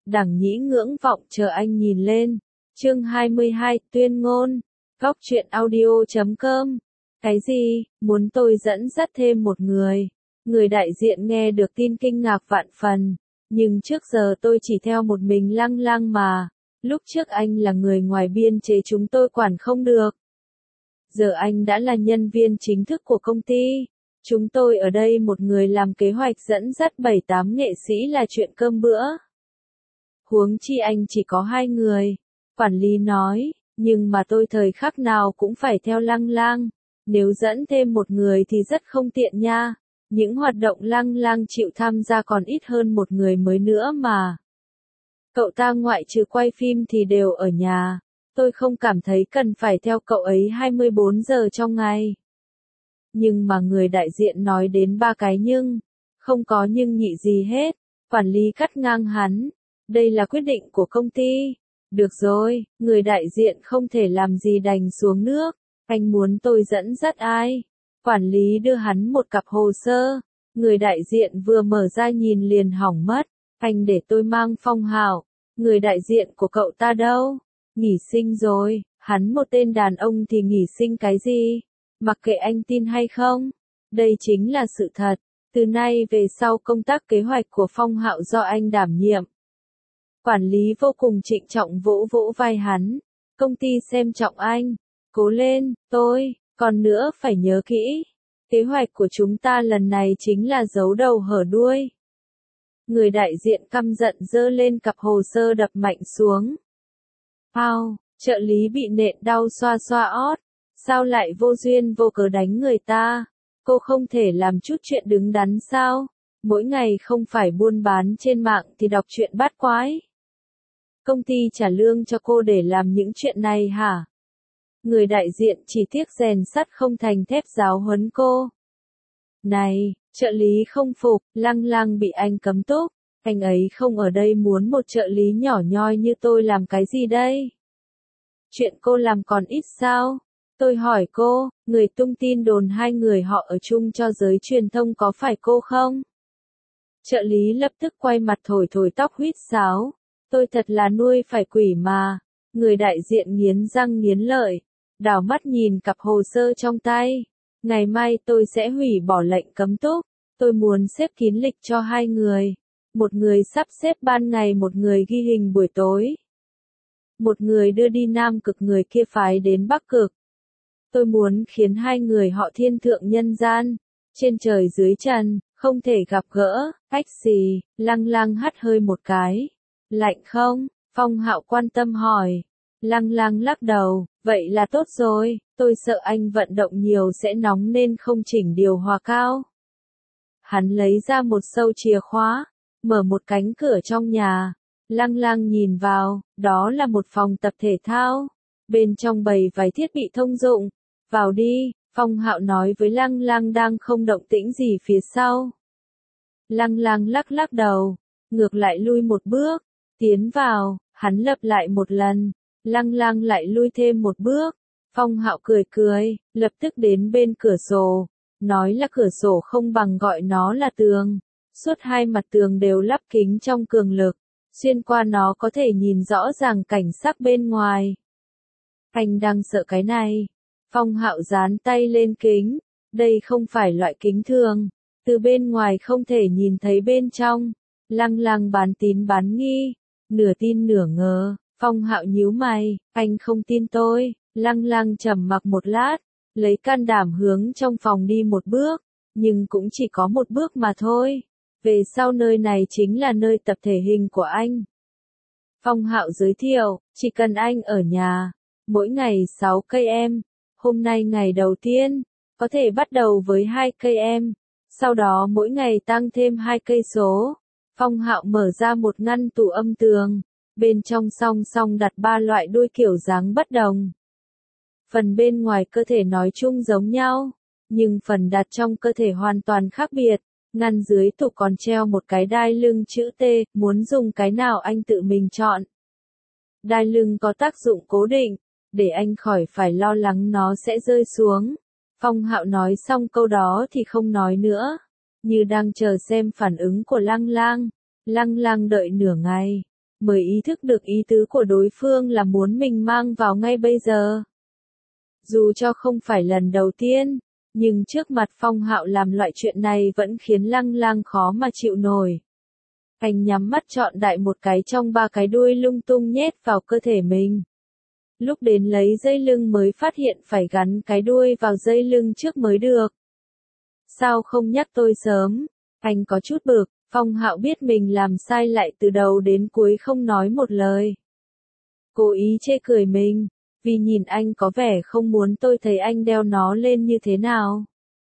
Đằng Nhĩ ngưỡng vọng chờ anh nhìn lên. Chương 22, tuyên ngôn. Góc truyện audio.com. Cái gì, muốn tôi dẫn dắt thêm một người? Người đại diện nghe được tin kinh ngạc vạn phần. Nhưng trước giờ tôi chỉ theo một mình Lăng Lăng mà. Lúc trước anh là người ngoài biên chế chúng tôi quản không được. Giờ anh đã là nhân viên chính thức của công ty. Chúng tôi ở đây một người làm kế hoạch dẫn dắt 7-8 nghệ sĩ là chuyện cơm bữa. Huống chi anh chỉ có 2 người. Quản lý nói, nhưng mà tôi thời khắc nào cũng phải theo Lăng Lăng. Nếu dẫn thêm một người thì rất không tiện nha. Những hoạt động Lăng Lăng chịu tham gia còn ít hơn một người mới nữa mà. Cậu ta ngoại trừ quay phim thì đều ở nhà. Tôi không cảm thấy cần phải theo cậu ấy 24 giờ trong ngày. Nhưng mà người đại diện nói đến 3 cái nhưng. Không có nhưng nhị gì hết. Quản lý cắt ngang hắn. Đây là quyết định của công ty. Được rồi, người đại diện không thể làm gì đành xuống nước. Anh muốn tôi dẫn dắt ai? Quản lý đưa hắn một cặp hồ sơ. Người đại diện vừa mở ra nhìn liền hỏng mất. Anh để tôi mang Phong Hạo. Người đại diện của cậu ta đâu? Nghỉ sinh rồi. Hắn một tên đàn ông thì nghỉ sinh cái gì? Mặc kệ anh tin hay không. Đây chính là sự thật. Từ nay về sau công tác kế hoạch của Phong Hạo do anh đảm nhiệm. Quản lý vô cùng trịnh trọng vỗ vỗ vai hắn. Công ty xem trọng anh. Cố lên, tôi, còn nữa phải nhớ kỹ. Kế hoạch của chúng ta lần này chính là giấu đầu hở đuôi. Người đại diện căm giận giơ lên cặp hồ sơ đập mạnh xuống. Trợ lý bị nện đau xoa xoa ót. Sao lại vô duyên vô cớ đánh người ta? Cô không thể làm chút chuyện đứng đắn sao? Mỗi ngày không phải buôn bán trên mạng thì đọc truyện bát quái. Công ty trả lương cho cô để làm những chuyện này hả? Người đại diện chỉ tiếc rèn sắt không thành thép giáo huấn cô. Này, trợ lý không phục, Lăng Lăng bị anh cấm túc. Anh ấy không ở đây muốn một trợ lý nhỏ nhoi như tôi làm cái gì đây? Chuyện cô làm còn ít sao? Tôi hỏi cô, người tung tin đồn 2 người họ ở chung cho giới truyền thông có phải cô không? Trợ lý lập tức quay mặt thổi thổi tóc huýt sáo. Tôi thật là nuôi phải quỷ mà. Người đại diện nghiến răng nghiến lợi. Đảo mắt nhìn cặp hồ sơ trong tay. Ngày mai tôi sẽ hủy bỏ lệnh cấm túc. Tôi muốn xếp kín lịch cho 2 người. Một người sắp xếp ban ngày, một người ghi hình buổi tối. Một người đưa đi Nam Cực, người kia phái đến Bắc Cực. Tôi muốn khiến 2 người họ thiên thượng nhân gian. Trên trời dưới trần, không thể gặp gỡ. Ách xì, Lăng Lăng hắt hơi một cái. Lạnh không? Phong Hạo quan tâm hỏi. Lăng Lăng lắc đầu, vậy là tốt rồi, tôi sợ anh vận động nhiều sẽ nóng nên không chỉnh điều hòa cao. Hắn lấy ra một sâu chìa khóa, mở một cánh cửa trong nhà. Lăng Lăng nhìn vào, đó là một phòng tập thể thao. Bên trong bày vài thiết bị thông dụng. Vào đi, Phong Hạo nói với Lăng Lăng đang không động tĩnh gì phía sau. Lăng Lăng lắc lắc đầu, ngược lại lui một bước. Tiến vào, hắn lặp lại một lần. Lăng Lăng lại lui thêm một bước. Phong Hạo cười cười, lập tức đến bên cửa sổ. Nói là cửa sổ không bằng gọi nó là tường. Suốt 2 mặt tường đều lắp kính trong cường lực. Xuyên qua nó có thể nhìn rõ ràng cảnh sắc bên ngoài. Anh đang sợ cái này. Phong Hạo dán tay lên kính. Đây không phải loại kính thường. Từ bên ngoài không thể nhìn thấy bên trong. Lăng Lăng bán tín bán nghi. Nửa tin nửa ngờ. Phong Hạo nhíu mày, anh không tin tôi. Lăng Lăng trầm mặc một lát, lấy can đảm hướng trong phòng đi một bước, nhưng cũng chỉ có một bước mà thôi. Về sau nơi này chính là nơi tập thể hình của anh. Phong Hạo giới thiệu, chỉ cần anh ở nhà, mỗi ngày 6 cây em. Hôm nay ngày đầu tiên, có thể bắt đầu với 2 cây em, sau đó mỗi ngày tăng thêm 2 cây số. Phong Hạo mở ra một ngăn tủ âm tường. Bên trong song song đặt 3 loại đuôi kiểu dáng bất đồng. Phần bên ngoài cơ thể nói chung giống nhau, nhưng phần đặt trong cơ thể hoàn toàn khác biệt. Ngăn dưới tủ còn treo một cái đai lưng chữ T, muốn dùng cái nào anh tự mình chọn. Đai lưng có tác dụng cố định, để anh khỏi phải lo lắng nó sẽ rơi xuống. Phong Hạo nói xong câu đó thì không nói nữa, như đang chờ xem phản ứng của Lăng Lăng. Lăng Lăng đợi nửa ngày. mới ý thức được ý tứ của đối phương là muốn mình mang vào ngay bây giờ. Dù cho không phải lần đầu tiên, nhưng trước mặt Phong Hạo làm loại chuyện này vẫn khiến Lăng Lang khó mà chịu nổi. Anh nhắm mắt chọn đại một cái trong ba cái đuôi lung tung nhét vào cơ thể mình. Lúc đến lấy dây lưng mới phát hiện phải gắn cái đuôi vào dây lưng trước mới được. Sao không nhắc tôi sớm? Anh có chút bực. Phong Hạo biết mình làm sai lại từ đầu đến cuối không nói một lời. Cố ý chê cười mình, vì nhìn anh có vẻ không muốn tôi thấy anh đeo nó lên như thế nào.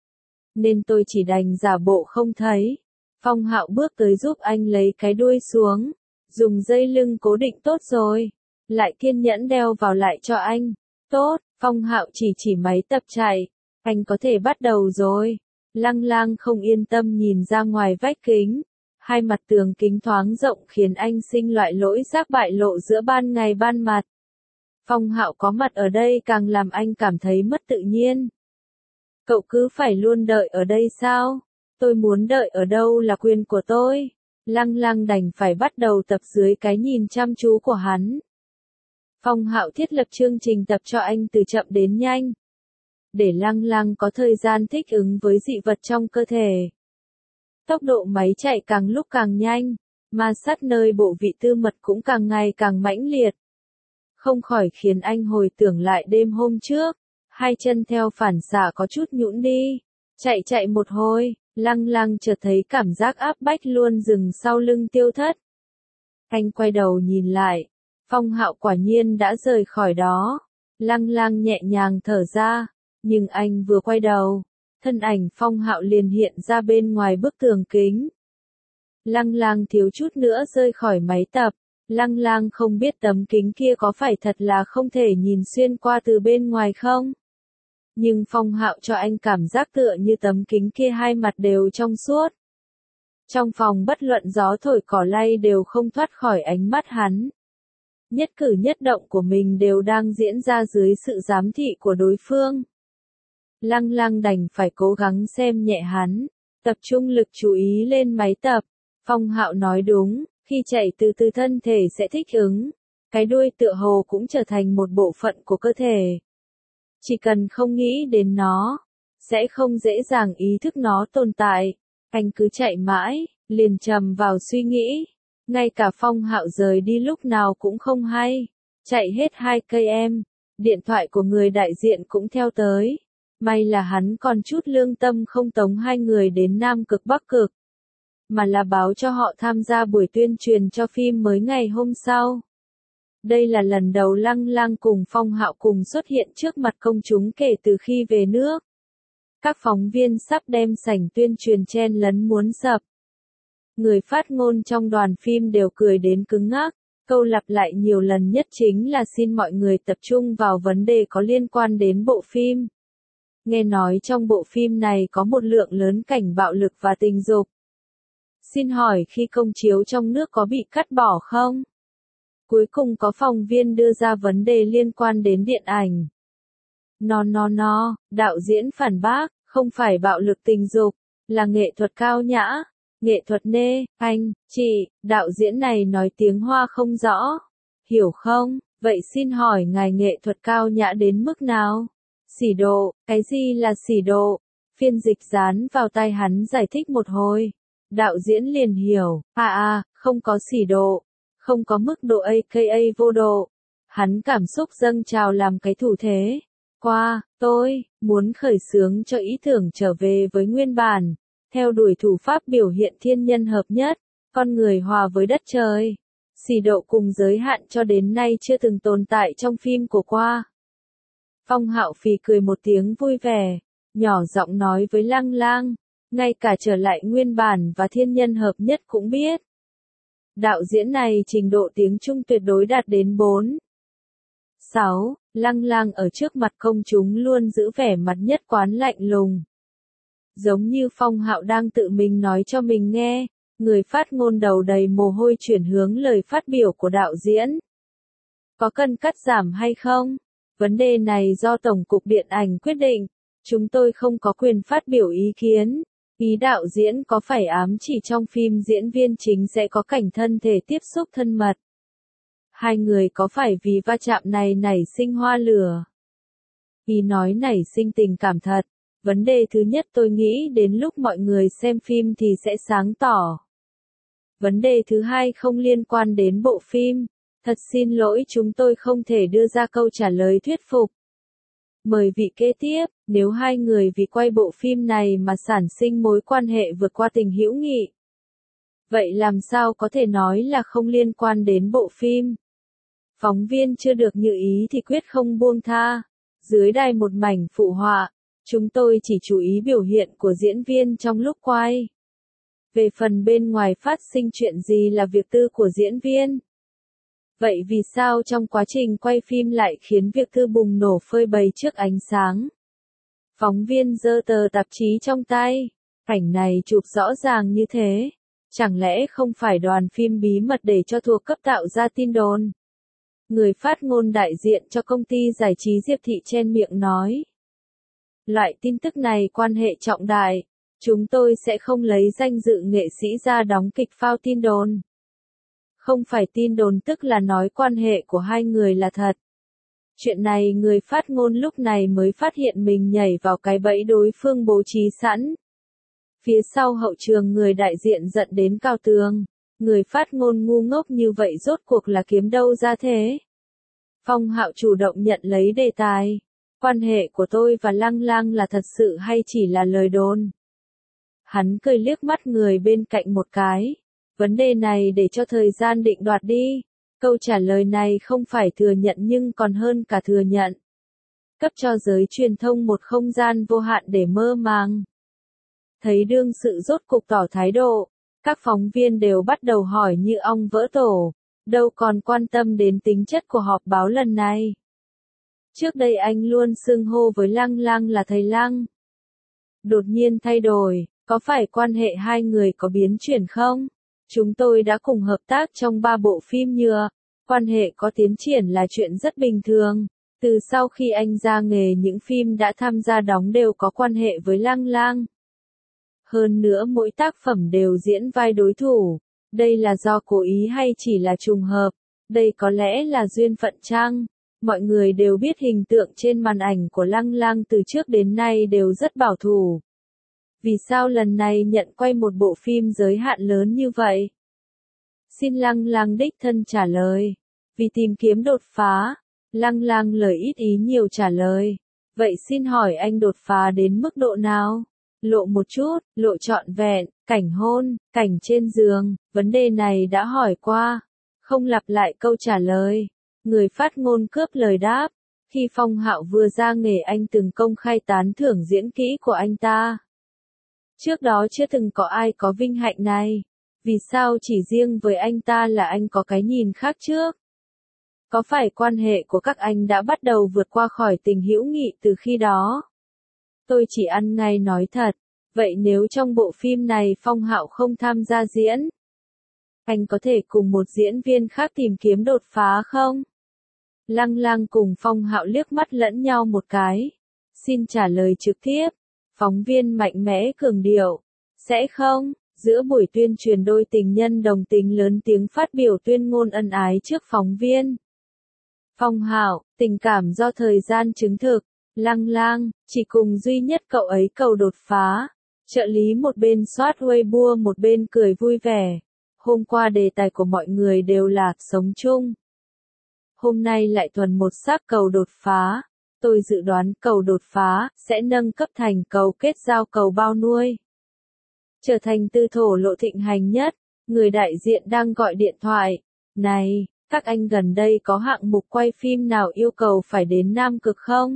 Nên tôi chỉ đành giả bộ không thấy. Phong Hạo bước tới giúp anh lấy cái đuôi xuống, dùng dây lưng cố định tốt rồi, lại kiên nhẫn đeo vào lại cho anh. Tốt, Phong Hạo chỉ máy tập chạy, anh có thể bắt đầu rồi. Lăng Lang không yên tâm nhìn ra ngoài vách kính. Hai mặt tường kính thoáng rộng khiến anh sinh loại lỗi giác bại lộ giữa ban ngày ban mặt. Phong Hạo có mặt ở đây càng làm anh cảm thấy mất tự nhiên. Cậu cứ phải luôn đợi ở đây sao? Tôi muốn đợi ở đâu là quyền của tôi. Lăng Lang đành phải bắt đầu tập dưới cái nhìn chăm chú của hắn. Phong Hạo thiết lập chương trình tập cho anh từ chậm đến nhanh. Để Lăng Lang có thời gian thích ứng với dị vật trong cơ thể. Tốc độ máy chạy càng lúc càng nhanh, ma sát nơi bộ vị tư mật cũng càng ngày càng mãnh liệt. Không khỏi khiến anh hồi tưởng lại đêm hôm trước, hai chân theo phản xạ có chút nhũn đi. Chạy một hồi, Lăng Lang chợt thấy cảm giác áp bách luôn dừng sau lưng tiêu thất. Anh quay đầu nhìn lại, Phong Hạo quả nhiên đã rời khỏi đó. Lăng Lang nhẹ nhàng thở ra, nhưng anh vừa quay đầu, thân ảnh Phong Hạo liền hiện ra bên ngoài bức tường kính. Lăng Lang thiếu chút nữa rơi khỏi máy tập. Lăng Lang không biết tấm kính kia có phải thật là không thể nhìn xuyên qua từ bên ngoài không? Nhưng Phong Hạo cho anh cảm giác tựa như tấm kính kia hai mặt đều trong suốt. Trong phòng bất luận gió thổi cỏ lay đều không thoát khỏi ánh mắt hắn. Nhất cử nhất động của mình đều đang diễn ra dưới sự giám thị của đối phương. Lăng Lang đành phải cố gắng xem nhẹ hắn, tập trung lực chú ý lên máy tập. Phong Hạo nói đúng, khi chạy từ từ thân thể sẽ thích ứng, cái đuôi tựa hồ cũng trở thành một bộ phận của cơ thể. Chỉ cần không nghĩ đến nó, sẽ không dễ dàng ý thức nó tồn tại. Anh cứ chạy mãi, liền trầm vào suy nghĩ. Ngay cả Phong Hạo rời đi lúc nào cũng không hay. Chạy hết 2 km, điện thoại của người đại diện cũng theo tới. May là hắn còn chút lương tâm không tống hai người đến Nam Cực Bắc Cực, mà là báo cho họ tham gia buổi tuyên truyền cho phim mới ngày hôm sau. Đây là lần đầu Lăng Lang cùng Phong Hạo cùng xuất hiện trước mặt công chúng kể từ khi về nước. Các phóng viên sắp đem sảnh tuyên truyền chen lấn muốn sập. Người phát ngôn trong đoàn phim đều cười đến cứng ngắc, câu lặp lại nhiều lần nhất chính là xin mọi người tập trung vào vấn đề có liên quan đến bộ phim. Nghe nói trong bộ phim này có một lượng lớn cảnh bạo lực và tình dục. Xin hỏi khi công chiếu trong nước có bị cắt bỏ không? Cuối cùng có phóng viên đưa ra vấn đề liên quan đến điện ảnh. Đạo diễn phản bác, không phải bạo lực tình dục, là nghệ thuật cao nhã, nghệ thuật nê, anh, chị, đạo diễn này nói tiếng Hoa không rõ, hiểu không? Vậy xin hỏi ngài nghệ thuật cao nhã đến mức nào? Xỉ độ, cái gì là xỉ độ? Phiên dịch dán vào tai hắn giải thích một hồi. Đạo diễn liền hiểu, không có xỉ độ, không có mức độ aka vô độ. Hắn cảm xúc dâng trào làm cái thủ thế. Tôi muốn khởi xướng cho ý tưởng trở về với nguyên bản, theo đuổi thủ pháp biểu hiện thiên nhân hợp nhất, con người hòa với đất trời. Xỉ độ cùng giới hạn cho đến nay chưa từng tồn tại trong phim của qua. Phong Hạo phì cười một tiếng vui vẻ, nhỏ giọng nói với Lăng Lang, ngay cả trở lại nguyên bản và thiên nhân hợp nhất cũng biết. Đạo diễn này trình độ tiếng Trung tuyệt đối đạt đến 4. 6. Lăng Lang ở trước mặt công chúng luôn giữ vẻ mặt nhất quán lạnh lùng. Giống như Phong Hạo đang tự mình nói cho mình nghe, người phát ngôn đầu đầy mồ hôi chuyển hướng lời phát biểu của đạo diễn. Có cần cắt giảm hay không? Vấn đề này do Tổng cục Điện ảnh quyết định, chúng tôi không có quyền phát biểu ý kiến. Ý đạo diễn có phải ám chỉ trong phim diễn viên chính sẽ có cảnh thân thể tiếp xúc thân mật, Hai người có phải vì va chạm này nảy sinh hoa lửa? Ý nói nảy sinh tình cảm thật. Vấn đề thứ nhất tôi nghĩ đến lúc mọi người xem phim thì sẽ sáng tỏ. Vấn đề thứ hai không liên quan đến bộ phim. Thật xin lỗi chúng tôi không thể đưa ra câu trả lời thuyết phục. Mời vị kế tiếp, nếu hai người vì quay bộ phim này mà sản sinh mối quan hệ vượt qua tình hữu nghị. Vậy làm sao có thể nói là không liên quan đến bộ phim? Phóng viên chưa được như ý thì quyết không buông tha. Dưới đài một mảnh phụ họa, chúng tôi chỉ chú ý biểu hiện của diễn viên trong lúc quay. Về phần bên ngoài phát sinh chuyện gì là việc tư của diễn viên. Vậy vì sao trong quá trình quay phim lại khiến việc tư bùng nổ phơi bày trước ánh sáng? Phóng viên giơ tờ tạp chí trong tay. Cảnh này chụp rõ ràng như thế. Chẳng lẽ không phải đoàn phim bí mật để cho thuộc cấp tạo ra tin đồn? Người phát ngôn đại diện cho công ty giải trí Diệp Thị chen miệng nói. Loại tin tức này quan hệ trọng đại. Chúng tôi sẽ không lấy danh dự nghệ sĩ ra đóng kịch phao tin đồn. Không phải tin đồn tức là nói quan hệ của hai người là thật. Chuyện này người phát ngôn lúc này mới phát hiện mình nhảy vào cái bẫy đối phương bố trí sẵn. Phía sau hậu trường người đại diện giận đến cao tường. Người phát ngôn ngu ngốc như vậy rốt cuộc là kiếm đâu ra thế? Phong Hạo chủ động nhận lấy đề tài. Quan hệ của tôi và Lăng Lang là thật sự hay chỉ là lời đồn? Hắn cười liếc mắt người bên cạnh một cái. Vấn đề này để cho thời gian định đoạt đi. Câu trả lời này không phải thừa nhận nhưng còn hơn cả thừa nhận. Cấp cho giới truyền thông một không gian vô hạn để mơ màng. Thấy đương sự rốt cục tỏ thái độ. Các phóng viên đều bắt đầu hỏi như ong vỡ tổ. Đâu còn quan tâm đến tính chất của họp báo lần này. Trước đây anh luôn xưng hô với Lăng Lang là thầy Lăng. Đột nhiên thay đổi, có phải quan hệ hai người có biến chuyển không? Chúng tôi đã cùng hợp tác trong 3 bộ phim nhựa. Quan hệ có tiến triển là chuyện rất bình thường. Từ sau khi anh ra nghề những phim đã tham gia đóng đều có quan hệ với Lăng Lang. Hơn nữa mỗi tác phẩm đều diễn vai đối thủ. Đây là do cố ý hay chỉ là trùng hợp? Đây có lẽ là duyên phận chăng? Mọi người đều biết hình tượng trên màn ảnh của Lăng Lang từ trước đến nay đều rất bảo thủ. Vì sao lần này nhận quay một bộ phim giới hạn lớn như vậy? Xin Lăng Lang đích thân trả lời. Vì tìm kiếm đột phá. Lăng Lang lời ít ý nhiều trả lời. Vậy xin hỏi anh đột phá đến mức độ nào? Lộ một chút, lộ trọn vẹn, cảnh hôn, cảnh trên giường, vấn đề này đã hỏi qua. Không lặp lại câu trả lời. Người phát ngôn cướp lời đáp. Khi Phong Hạo vừa ra nghề anh từng công khai tán thưởng diễn kỹ của anh ta. Trước đó chưa từng có ai có vinh hạnh này. Vì sao chỉ riêng với anh ta là anh có cái nhìn khác trước? Có phải quan hệ của các anh đã bắt đầu vượt qua khỏi tình hữu nghị từ khi đó? Tôi chỉ ăn ngay nói thật. Vậy nếu trong bộ phim này Phong Hạo không tham gia diễn, anh có thể cùng một diễn viên khác tìm kiếm đột phá không? Lăng Lang cùng Phong Hạo liếc mắt lẫn nhau một cái. Xin trả lời trực tiếp. Phóng viên mạnh mẽ cường điệu. Sẽ không. Giữa buổi tuyên truyền đôi tình nhân đồng tính lớn tiếng phát biểu tuyên ngôn ân ái trước phóng viên. Phong Hạo, tình cảm do thời gian chứng thực. Lăng Lang, chỉ cùng duy nhất cậu ấy cầu đột phá. Trợ lý một bên soát Weibo một bên cười vui vẻ. Hôm qua đề tài của mọi người đều là sống chung. Hôm nay lại thuần một xác cầu đột phá. Tôi dự đoán cầu đột phá sẽ nâng cấp thành cầu kết giao cầu bao nuôi. Trở thành tư thổ lộ thịnh hành nhất. Người đại diện đang gọi điện thoại. Này, các anh gần đây có hạng mục quay phim nào yêu cầu phải đến Nam Cực không?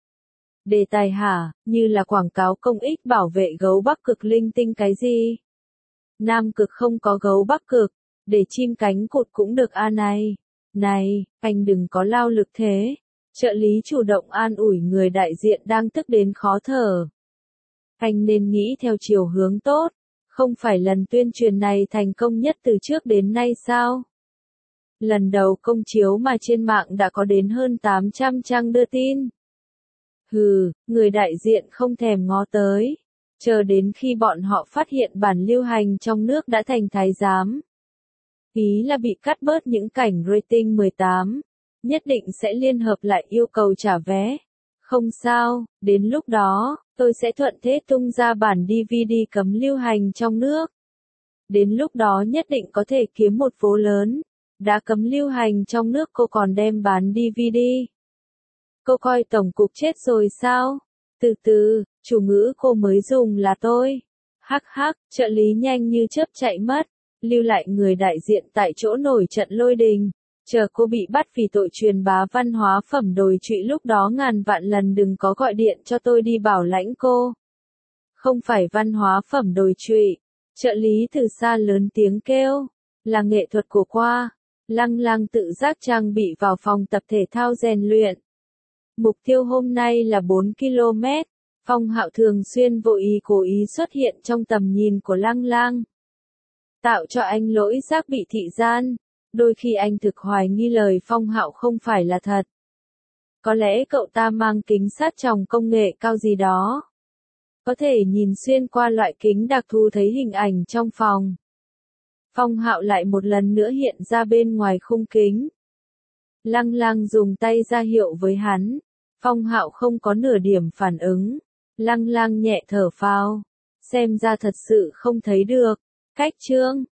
Đề tài hả, như là quảng cáo công ích bảo vệ gấu Bắc Cực linh tinh cái gì? Nam Cực không có gấu Bắc Cực, để chim cánh cụt cũng được a này. Này, anh đừng có lao lực thế. Trợ lý chủ động an ủi người đại diện đang tức đến khó thở. Anh nên nghĩ theo chiều hướng tốt. Không phải lần tuyên truyền này thành công nhất từ trước đến nay sao? Lần đầu công chiếu mà trên mạng đã có đến hơn 800 trang đưa tin. Hừ, người đại diện không thèm ngó tới. Chờ đến khi bọn họ phát hiện bản lưu hành trong nước đã thành thái giám. Ý là bị cắt bớt những cảnh rating 18. Nhất định sẽ liên hợp lại yêu cầu trả vé. Không sao, đến lúc đó, tôi sẽ thuận thế tung ra bản DVD cấm lưu hành trong nước. Đến lúc đó nhất định có thể kiếm một vố lớn. Đã cấm lưu hành trong nước cô còn đem bán DVD. Cô coi tổng cục chết rồi sao? Từ từ, chủ ngữ cô mới dùng là tôi. Hắc hắc, trợ lý nhanh như chớp chạy mất. Lưu lại người đại diện tại chỗ nổi trận lôi đình. Chờ cô bị bắt vì tội truyền bá văn hóa phẩm đồi trụy lúc đó ngàn vạn lần đừng có gọi điện cho tôi đi bảo lãnh cô. Không phải văn hóa phẩm đồi trụy. Trợ lý từ xa lớn tiếng kêu. Là nghệ thuật của khoa. Lăng Lăng tự giác trang bị vào phòng tập thể thao rèn luyện. Mục tiêu hôm nay là 4 km. Phong Hạo thường xuyên vô ý cố ý xuất hiện trong tầm nhìn của Lăng Lăng. Tạo cho anh lỗi giác bị thị gian. Đôi khi anh thực hoài nghi lời Phong Hạo không phải là thật. Có lẽ cậu ta mang kính sát tròng công nghệ cao gì đó. Có thể nhìn xuyên qua loại kính đặc thù thấy hình ảnh trong phòng. Phong Hạo lại một lần nữa hiện ra bên ngoài khung kính. Lăng Lăng dùng tay ra hiệu với hắn. Phong Hạo không có nửa điểm phản ứng. Lăng Lăng nhẹ thở phào. Xem ra thật sự không thấy được. Cách chương